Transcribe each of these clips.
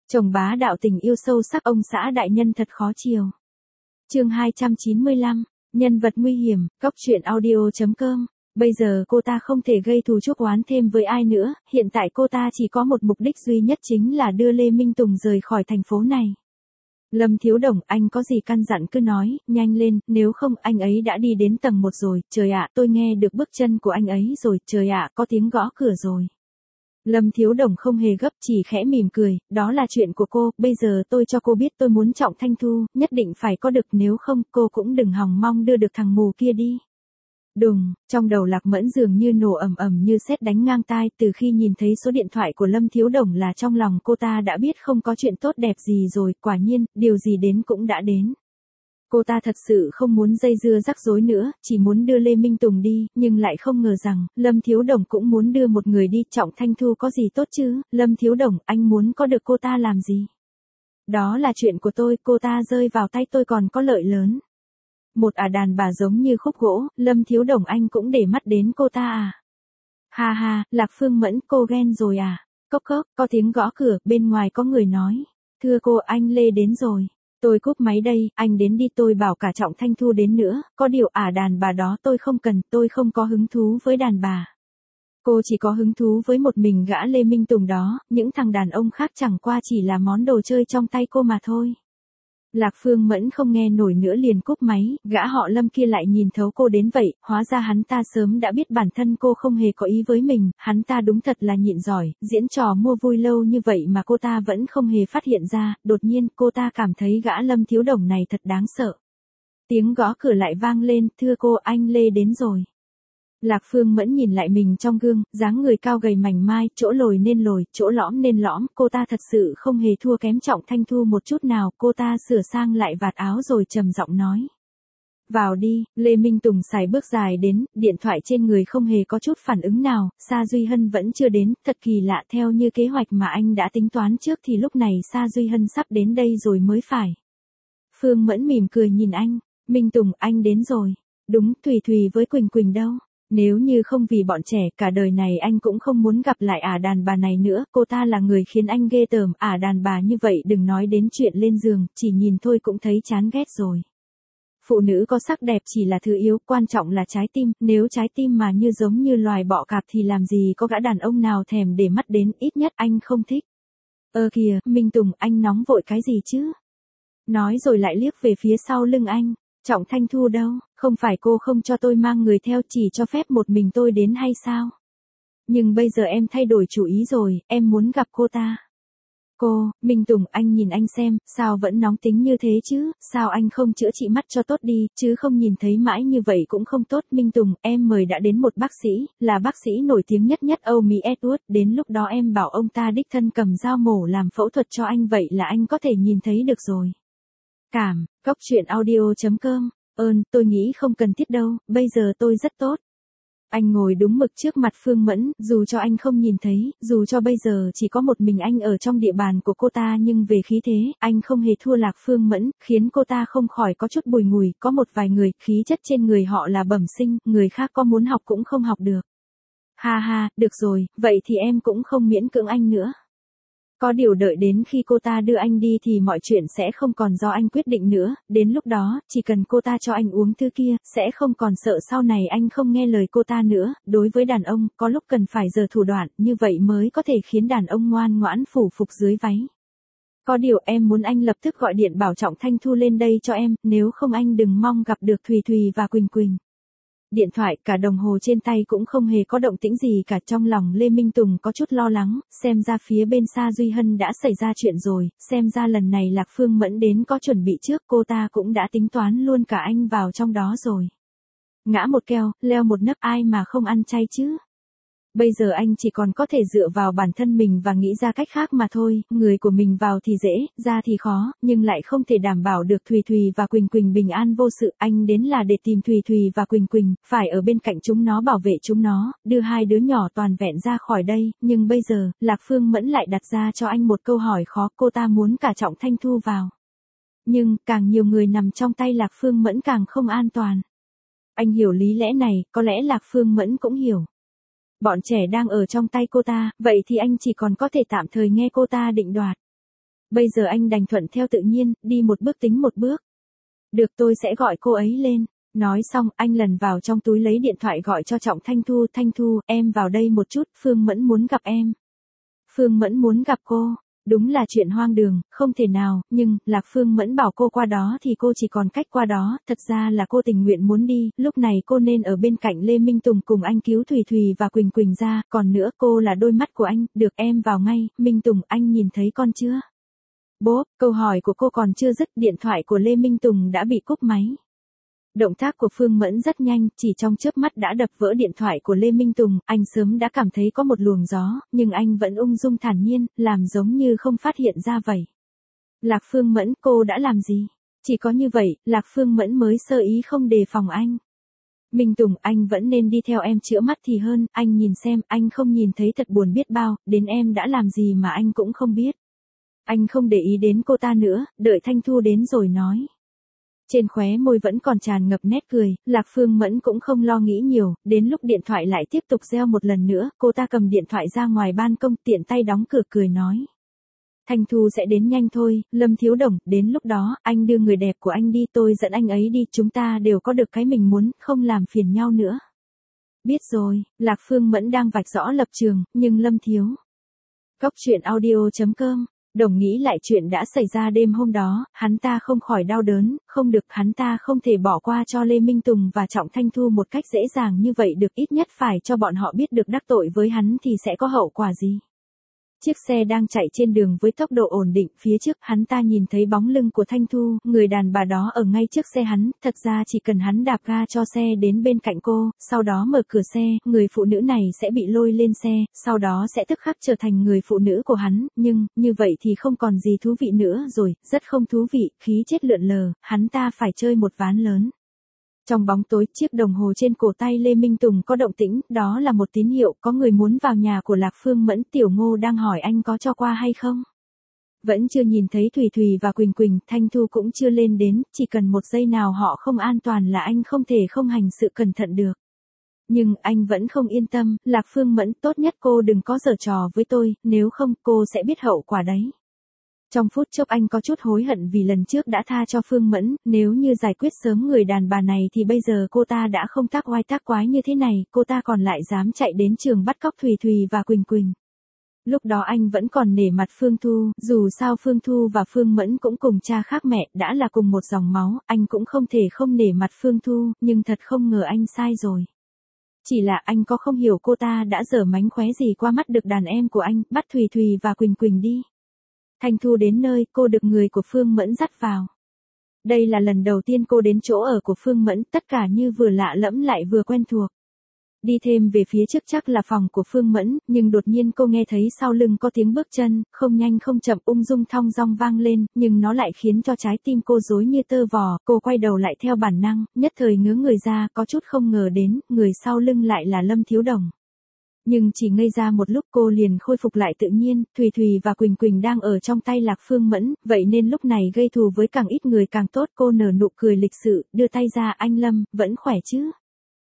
Chồng bá đạo tình yêu sâu sắc ông xã đại nhân thật khó chiều. Chương 295, nhân vật nguy hiểm, Cóc truyện audio.com. Bây giờ cô ta không thể gây thù chuốc oán thêm với ai nữa, hiện tại cô ta chỉ có một mục đích duy nhất chính là đưa Lê Minh Tùng rời khỏi thành phố này. Lâm Thiếu Đồng, anh có gì căn dặn cứ nói, nhanh lên, nếu không anh ấy đã đi đến tầng 1 rồi, trời ạ, tôi nghe được bước chân của anh ấy rồi, trời ạ, có tiếng gõ cửa rồi. Lâm Thiếu Đồng không hề gấp, chỉ khẽ mỉm cười, đó là chuyện của cô, bây giờ tôi cho cô biết tôi muốn Trọng Thanh Thu, nhất định phải có được, nếu không cô cũng đừng hòng mong đưa được thằng mù kia đi. Đùng, trong đầu Lạc Mẫn dường như nổ ầm ầm như sét đánh ngang tai, từ khi nhìn thấy số điện thoại của Lâm Thiếu Đồng là trong lòng cô ta đã biết không có chuyện tốt đẹp gì rồi, quả nhiên, điều gì đến cũng đã đến. Cô ta thật sự không muốn dây dưa rắc rối nữa, chỉ muốn đưa Lê Minh Tùng đi, nhưng lại không ngờ rằng, Lâm Thiếu Đồng cũng muốn đưa một người đi, Trọng Thanh Thu có gì tốt chứ, Lâm Thiếu Đồng, anh muốn có được cô ta làm gì? Đó là chuyện của tôi, cô ta rơi vào tay tôi còn có lợi lớn. Một đàn bà giống như khúc gỗ, Lâm Thiếu Đồng anh cũng để mắt đến cô ta à? Ha ha, Lạc Phương Mẫn, cô ghen rồi à? Cốc cốc, có tiếng gõ cửa, bên ngoài có người nói. Thưa cô, anh Lê đến rồi. Tôi cúp máy đây, anh đến đi, tôi bảo cả Trọng Thanh Thu đến nữa, có điều đàn bà đó tôi không cần, tôi không có hứng thú với đàn bà. Cô chỉ có hứng thú với một mình gã Lê Minh Tùng đó, những thằng đàn ông khác chẳng qua chỉ là món đồ chơi trong tay cô mà thôi. Lạc Phương Mẫn không nghe nổi nữa liền cúp máy, gã họ Lâm kia lại nhìn thấu cô đến vậy, hóa ra hắn ta sớm đã biết bản thân cô không hề có ý với mình, hắn ta đúng thật là nhịn giỏi, diễn trò mua vui lâu như vậy mà cô ta vẫn không hề phát hiện ra, đột nhiên cô ta cảm thấy gã Lâm Thiếu Đồng này thật đáng sợ. Tiếng gõ cửa lại vang lên, thưa cô, anh Lê đến rồi. Lạc Phương Mẫn nhìn lại mình trong gương, dáng người cao gầy mảnh mai, chỗ lồi nên lồi, chỗ lõm nên lõm, cô ta thật sự không hề thua kém Trọng Thanh Thu một chút nào, cô ta sửa sang lại vạt áo rồi trầm giọng nói. Vào đi, Lê Minh Tùng sải bước dài đến, điện thoại trên người không hề có chút phản ứng nào, Sa Duy Hân vẫn chưa đến, thật kỳ lạ, theo như kế hoạch mà anh đã tính toán trước thì lúc này Sa Duy Hân sắp đến đây rồi mới phải. Phương Mẫn mỉm cười nhìn anh, Minh Tùng, anh đến rồi. Đúng, Thùy Thùy với Quỳnh Quỳnh đâu? Nếu như không vì bọn trẻ, cả đời này anh cũng không muốn gặp lại đàn bà này nữa, cô ta là người khiến anh ghê tởm, đàn bà như vậy đừng nói đến chuyện lên giường, chỉ nhìn thôi cũng thấy chán ghét rồi. Phụ nữ có sắc đẹp chỉ là thứ yếu, quan trọng là trái tim, nếu trái tim mà như giống như loài bọ cạp thì làm gì có gã đàn ông nào thèm để mắt đến, ít nhất anh không thích. Kìa, Minh Tùng, anh nóng vội cái gì chứ? Nói rồi lại liếc về phía sau lưng anh. Trọng Thanh Thu đâu, không phải cô không cho tôi mang người theo, chỉ cho phép một mình tôi đến hay sao? Nhưng bây giờ em thay đổi chủ ý rồi, em muốn gặp cô ta. Cô, Minh Tùng, anh nhìn anh xem, sao vẫn nóng tính như thế chứ, sao anh không chữa trị mắt cho tốt đi, chứ không nhìn thấy mãi như vậy cũng không tốt. Minh Tùng, em mời đã đến một bác sĩ, là bác sĩ nổi tiếng nhất Âu Mỹ Edward, đến lúc đó em bảo ông ta đích thân cầm dao mổ làm phẫu thuật cho anh, vậy là anh có thể nhìn thấy được rồi. Cóc truyện audio.com, tôi nghĩ không cần thiết đâu, bây giờ tôi rất tốt. Anh ngồi đúng mực trước mặt Phương Mẫn, dù cho anh không nhìn thấy, dù cho bây giờ chỉ có một mình anh ở trong địa bàn của cô ta, nhưng về khí thế, anh không hề thua Lạc Phương Mẫn, khiến cô ta không khỏi có chút bùi ngùi, có một vài người, khí chất trên người họ là bẩm sinh, người khác có muốn học cũng không học được. Ha ha, được rồi, vậy thì em cũng không miễn cưỡng anh nữa. Có điều đợi đến khi cô ta đưa anh đi thì mọi chuyện sẽ không còn do anh quyết định nữa, đến lúc đó, chỉ cần cô ta cho anh uống thứ kia, sẽ không còn sợ sau này anh không nghe lời cô ta nữa, đối với đàn ông, có lúc cần phải giở thủ đoạn, như vậy mới có thể khiến đàn ông ngoan ngoãn phủ phục dưới váy. Có điều em muốn anh lập tức gọi điện bảo Trọng Thanh Thu lên đây cho em, nếu không anh đừng mong gặp được Thùy Thùy và Quỳnh Quỳnh. Điện thoại, cả đồng hồ trên tay cũng không hề có động tĩnh gì cả, trong lòng Lê Minh Tùng có chút lo lắng, xem ra phía bên Sa Duy Hân đã xảy ra chuyện rồi, xem ra lần này Lạc Phương Mẫn đến có chuẩn bị trước, cô ta cũng đã tính toán luôn cả anh vào trong đó rồi. Ngã một keo, leo một nấc, ai mà không ăn chay chứ? Bây giờ anh chỉ còn có thể dựa vào bản thân mình và nghĩ ra cách khác mà thôi, người của mình vào thì dễ, ra thì khó, nhưng lại không thể đảm bảo được Thùy Thùy và Quỳnh Quỳnh bình an vô sự, anh đến là để tìm Thùy Thùy và Quỳnh Quỳnh, phải ở bên cạnh chúng nó, bảo vệ chúng nó, đưa hai đứa nhỏ toàn vẹn ra khỏi đây, nhưng bây giờ, Lạc Phương Mẫn lại đặt ra cho anh một câu hỏi khó, cô ta muốn cả Trọng Thanh Thu vào. Nhưng, càng nhiều người nằm trong tay Lạc Phương Mẫn càng không an toàn. Anh hiểu lý lẽ này, có lẽ Lạc Phương Mẫn cũng hiểu. Bọn trẻ đang ở trong tay cô ta, vậy thì anh chỉ còn có thể tạm thời nghe cô ta định đoạt. Bây giờ anh đành thuận theo tự nhiên, đi một bước tính một bước. Được, tôi sẽ gọi cô ấy lên. Nói xong, anh lần vào trong túi lấy điện thoại gọi cho Trọng Thanh Thu. Thanh Thu, em vào đây một chút, Phương Mẫn muốn gặp em. Phương Mẫn muốn gặp cô. Đúng là chuyện hoang đường, không thể nào, nhưng, Lạc Phương Mẫn bảo cô qua đó thì cô chỉ còn cách qua đó, thật ra là cô tình nguyện muốn đi, lúc này cô nên ở bên cạnh Lê Minh Tùng cùng anh cứu Thùy Thùy và Quỳnh Quỳnh ra, còn nữa cô là đôi mắt của anh, được em vào ngay, Minh Tùng anh nhìn thấy con chưa? Bố, câu hỏi của cô còn chưa dứt, điện thoại của Lê Minh Tùng đã bị cúp máy. Động tác của Phương Mẫn rất nhanh, chỉ trong chớp mắt đã đập vỡ điện thoại của Lê Minh Tùng, anh sớm đã cảm thấy có một luồng gió, nhưng anh vẫn ung dung thản nhiên, làm giống như không phát hiện ra vậy. Lạc Phương Mẫn, cô đã làm gì? Chỉ có như vậy, Lạc Phương Mẫn mới sơ ý không đề phòng anh. Minh Tùng, anh vẫn nên đi theo em chữa mắt thì hơn, anh nhìn xem, anh không nhìn thấy thật buồn biết bao, đến em đã làm gì mà anh cũng không biết. Anh không để ý đến cô ta nữa, đợi Thanh Thu đến rồi nói. Trên khóe môi vẫn còn tràn ngập nét cười, Lạc Phương Mẫn cũng không lo nghĩ nhiều, đến lúc điện thoại lại tiếp tục reo một lần nữa, cô ta cầm điện thoại ra ngoài ban công tiện tay đóng cửa cười nói. Thanh Thu sẽ đến nhanh thôi, Lâm Thiếu Đồng, đến lúc đó, anh đưa người đẹp của anh đi, tôi dẫn anh ấy đi, chúng ta đều có được cái mình muốn, không làm phiền nhau nữa. Biết rồi, Lạc Phương Mẫn đang vạch rõ lập trường, nhưng Lâm Thiếu. Cóc truyện audio.com Đồng nghĩ lại chuyện đã xảy ra đêm hôm đó, hắn ta không khỏi đau đớn, không được, hắn ta không thể bỏ qua cho Lê Minh Tùng và Trọng Thanh Thu một cách dễ dàng như vậy được, ít nhất phải cho bọn họ biết được đắc tội với hắn thì sẽ có hậu quả gì. Chiếc xe đang chạy trên đường với tốc độ ổn định, phía trước hắn ta nhìn thấy bóng lưng của Thanh Thu, người đàn bà đó ở ngay trước xe hắn, thật ra chỉ cần hắn đạp ga cho xe đến bên cạnh cô, sau đó mở cửa xe, người phụ nữ này sẽ bị lôi lên xe, sau đó sẽ tức khắc trở thành người phụ nữ của hắn, nhưng, như vậy thì không còn gì thú vị nữa rồi, rất không thú vị, khí chết lượn lờ, hắn ta phải chơi một ván lớn. Trong bóng tối, chiếc đồng hồ trên cổ tay Lê Minh Tùng có động tĩnh, đó là một tín hiệu, có người muốn vào nhà của Lạc Phương Mẫn, Tiểu Ngô đang hỏi anh có cho qua hay không. Vẫn chưa nhìn thấy Thùy Thùy và Quỳnh Quỳnh, Thanh Thu cũng chưa lên đến, chỉ cần một giây nào họ không an toàn là anh không thể không hành sự cẩn thận được. Nhưng anh vẫn không yên tâm, Lạc Phương Mẫn, tốt nhất cô đừng có giở trò với tôi, nếu không cô sẽ biết hậu quả đấy. Trong phút chốc anh có chút hối hận vì lần trước đã tha cho Phương Mẫn, nếu như giải quyết sớm người đàn bà này thì bây giờ cô ta đã không tác oai tác quái như thế này, cô ta còn lại dám chạy đến trường bắt cóc Thùy Thùy và Quỳnh Quỳnh. Lúc đó anh vẫn còn nể mặt Phương Thu, dù sao Phương Thu và Phương Mẫn cũng cùng cha khác mẹ, đã là cùng một dòng máu, anh cũng không thể không nể mặt Phương Thu, nhưng thật không ngờ anh sai rồi. Chỉ là anh có không hiểu cô ta đã dở mánh khóe gì qua mắt được đàn em của anh, bắt Thùy Thùy và Quỳnh Quỳnh đi. Thanh Thu đến nơi, cô được người của Phương Mẫn dắt vào. Đây là lần đầu tiên cô đến chỗ ở của Phương Mẫn, tất cả như vừa lạ lẫm lại vừa quen thuộc. Đi thêm về phía trước chắc là phòng của Phương Mẫn, nhưng đột nhiên cô nghe thấy sau lưng có tiếng bước chân, không nhanh không chậm ung dung thong dong vang lên, nhưng nó lại khiến cho trái tim cô rối như tơ vò, cô quay đầu lại theo bản năng, nhất thời ngớ người ra, có chút không ngờ đến, người sau lưng lại là Lâm Thiếu Đồng. Nhưng chỉ ngây ra một lúc cô liền khôi phục lại tự nhiên, Thùy Thùy và Quỳnh Quỳnh đang ở trong tay Lạc Phương Mẫn, vậy nên lúc này gây thù với càng ít người càng tốt, cô nở nụ cười lịch sự, đưa tay ra, anh Lâm, vẫn khỏe chứ?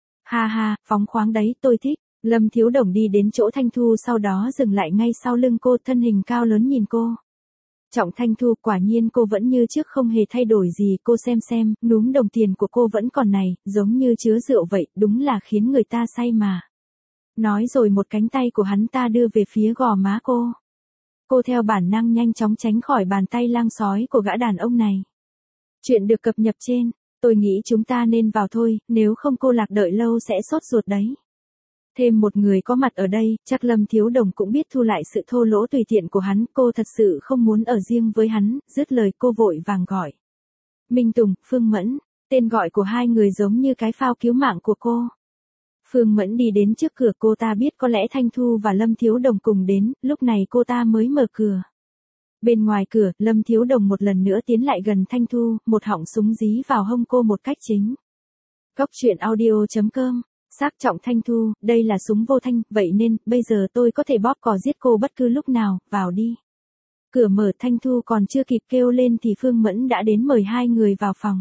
Ha ha, phóng khoáng đấy, tôi thích. Lâm Thiếu Đồng đi đến chỗ Thanh Thu sau đó dừng lại ngay sau lưng cô, thân hình cao lớn nhìn cô. Trọng Thanh Thu, quả nhiên cô vẫn như trước không hề thay đổi gì, cô xem, núm đồng tiền của cô vẫn còn này, giống như chứa rượu vậy, đúng là khiến người ta say mà. Nói rồi một cánh tay của hắn ta đưa về phía gò má cô. Cô theo bản năng nhanh chóng tránh khỏi bàn tay lang sói của gã đàn ông này. Chuyện được cập nhật trên, tôi nghĩ chúng ta nên vào thôi, nếu không cô Lạc đợi lâu sẽ sốt ruột đấy. Thêm một người có mặt ở đây, chắc Lâm Thiếu Đồng cũng biết thu lại sự thô lỗ tùy tiện của hắn, cô thật sự không muốn ở riêng với hắn, dứt lời cô vội vàng gọi. Minh Tùng, Phương Mẫn, tên gọi của hai người giống như cái phao cứu mạng của cô. Phương Mẫn đi đến trước cửa, cô ta biết có lẽ Thanh Thu và Lâm Thiếu Đồng cùng đến, lúc này cô ta mới mở cửa. Bên ngoài cửa, Lâm Thiếu Đồng một lần nữa tiến lại gần Thanh Thu, một họng súng dí vào hông cô một cách chính. Cóc truyện audio.com Xác Trọng Thanh Thu, đây là súng vô thanh, vậy nên, bây giờ tôi có thể bóp cò giết cô bất cứ lúc nào, vào đi. Cửa mở, Thanh Thu còn chưa kịp kêu lên thì Phương Mẫn đã đến mời hai người vào phòng.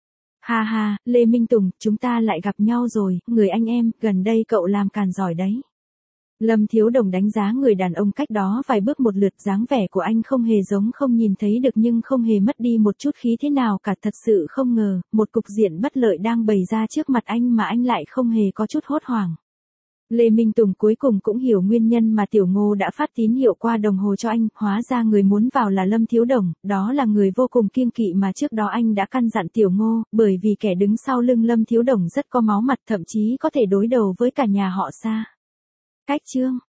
Ha ha, Lê Minh Tùng, chúng ta lại gặp nhau rồi, người anh em, gần đây cậu làm càn giỏi đấy. Lâm Thiếu Đồng đánh giá người đàn ông cách đó vài bước một lượt, dáng vẻ của anh không hề giống không nhìn thấy được nhưng không hề mất đi một chút khí thế nào cả, thật sự không ngờ, một cục diện bất lợi đang bày ra trước mặt anh mà anh lại không hề có chút hốt hoảng. Lê Minh Tùng cuối cùng cũng hiểu nguyên nhân mà Tiểu Ngô đã phát tín hiệu qua đồng hồ cho anh, hóa ra người muốn vào là Lâm Thiếu Đồng, đó là người vô cùng kiêng kỵ mà trước đó anh đã căn dặn Tiểu Ngô, bởi vì kẻ đứng sau lưng Lâm Thiếu Đồng rất có máu mặt, thậm chí có thể đối đầu với cả nhà họ Sa. Cách chương